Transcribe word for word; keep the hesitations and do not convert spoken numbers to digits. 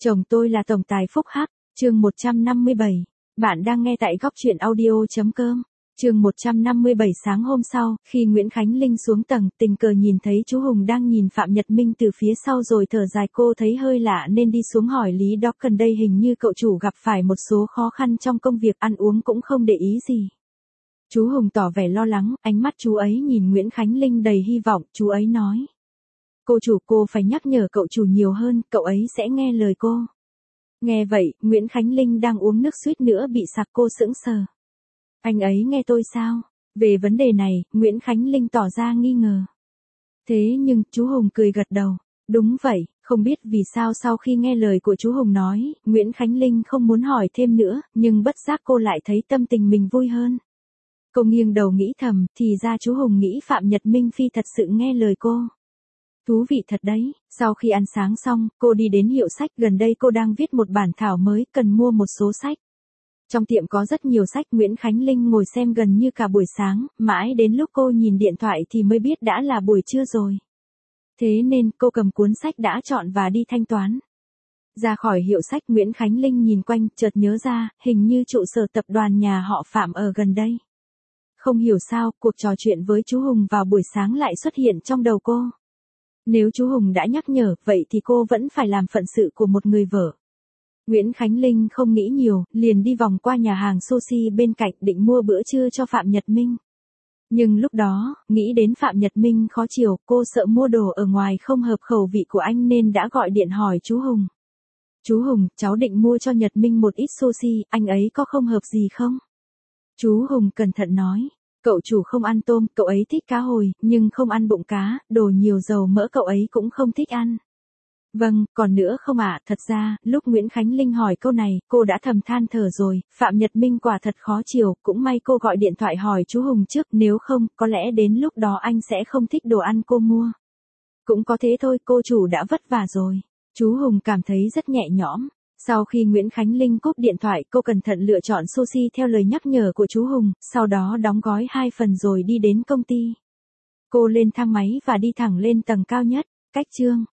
Chồng tôi là tổng tài Phúc Hắc, chương một trăm năm mươi bảy. Bạn đang nghe tại góc truyện audio.com. Chương một trăm năm mươi bảy. Sáng hôm sau, khi Nguyễn Khánh Linh xuống tầng, tình cờ nhìn thấy chú Hùng đang nhìn Phạm Nhật Minh từ phía sau rồi thở dài, cô thấy hơi lạ nên đi xuống hỏi lý đó, gần đây hình như cậu chủ gặp phải một số khó khăn trong công việc, ăn uống cũng không để ý gì. Chú Hùng tỏ vẻ lo lắng, ánh mắt chú ấy nhìn Nguyễn Khánh Linh đầy hy vọng, chú ấy nói. Cô chủ, cô phải nhắc nhở cậu chủ nhiều hơn, cậu ấy sẽ nghe lời cô. Nghe vậy, Nguyễn Khánh Linh đang uống nước suýt nữa bị sặc, cô sững sờ. Anh ấy nghe tôi sao? Về vấn đề này, Nguyễn Khánh Linh tỏ ra nghi ngờ. Thế nhưng, chú Hùng cười gật đầu. Đúng vậy, không biết vì sao sau khi nghe lời của chú Hùng nói, Nguyễn Khánh Linh không muốn hỏi thêm nữa, nhưng bất giác cô lại thấy tâm tình mình vui hơn. Cô nghiêng đầu nghĩ thầm, thì ra chú Hùng nghĩ Phạm Nhật Minh Phi thật sự nghe lời cô. Thú vị thật đấy. Sau khi ăn sáng xong, cô đi đến hiệu sách, gần đây cô đang viết một bản thảo mới, cần mua một số sách. Trong tiệm có rất nhiều sách, Nguyễn Khánh Linh ngồi xem gần như cả buổi sáng, mãi đến lúc cô nhìn điện thoại thì mới biết đã là buổi trưa rồi. Thế nên cô cầm cuốn sách đã chọn và đi thanh toán. Ra khỏi hiệu sách, Nguyễn Khánh Linh nhìn quanh, chợt nhớ ra, hình như trụ sở tập đoàn nhà họ Phạm ở gần đây. Không hiểu sao, cuộc trò chuyện với chú Hùng vào buổi sáng lại xuất hiện trong đầu cô. Nếu chú Hùng đã nhắc nhở, vậy thì cô vẫn phải làm phận sự của một người vợ. Nguyễn Khánh Linh không nghĩ nhiều, liền đi vòng qua nhà hàng sushi bên cạnh định mua bữa trưa cho Phạm Nhật Minh. Nhưng lúc đó, nghĩ đến Phạm Nhật Minh khó chịu, cô sợ mua đồ ở ngoài không hợp khẩu vị của anh nên đã gọi điện hỏi chú Hùng. Chú Hùng, cháu định mua cho Nhật Minh một ít sushi, anh ấy có không hợp gì không? Chú Hùng cẩn thận nói. Cậu chủ không ăn tôm, cậu ấy thích cá hồi, nhưng không ăn bụng cá, đồ nhiều dầu mỡ cậu ấy cũng không thích ăn. Vâng, còn nữa không ạ, thật ra, lúc Nguyễn Khánh Linh hỏi câu này, cô đã thầm than thở rồi, Phạm Nhật Minh quả thật khó chịu, cũng may cô gọi điện thoại hỏi chú Hùng trước, nếu không, có lẽ đến lúc đó anh sẽ không thích đồ ăn cô mua. Cũng có thế thôi, cô chủ đã vất vả rồi. Chú Hùng cảm thấy rất nhẹ nhõm. Sau khi Nguyễn Khánh Linh cúp điện thoại, cô cẩn thận lựa chọn sushi theo lời nhắc nhở của chú Hùng, sau đó đóng gói hai phần rồi đi đến công ty. Cô lên thang máy và đi thẳng lên tầng cao nhất. Cách chương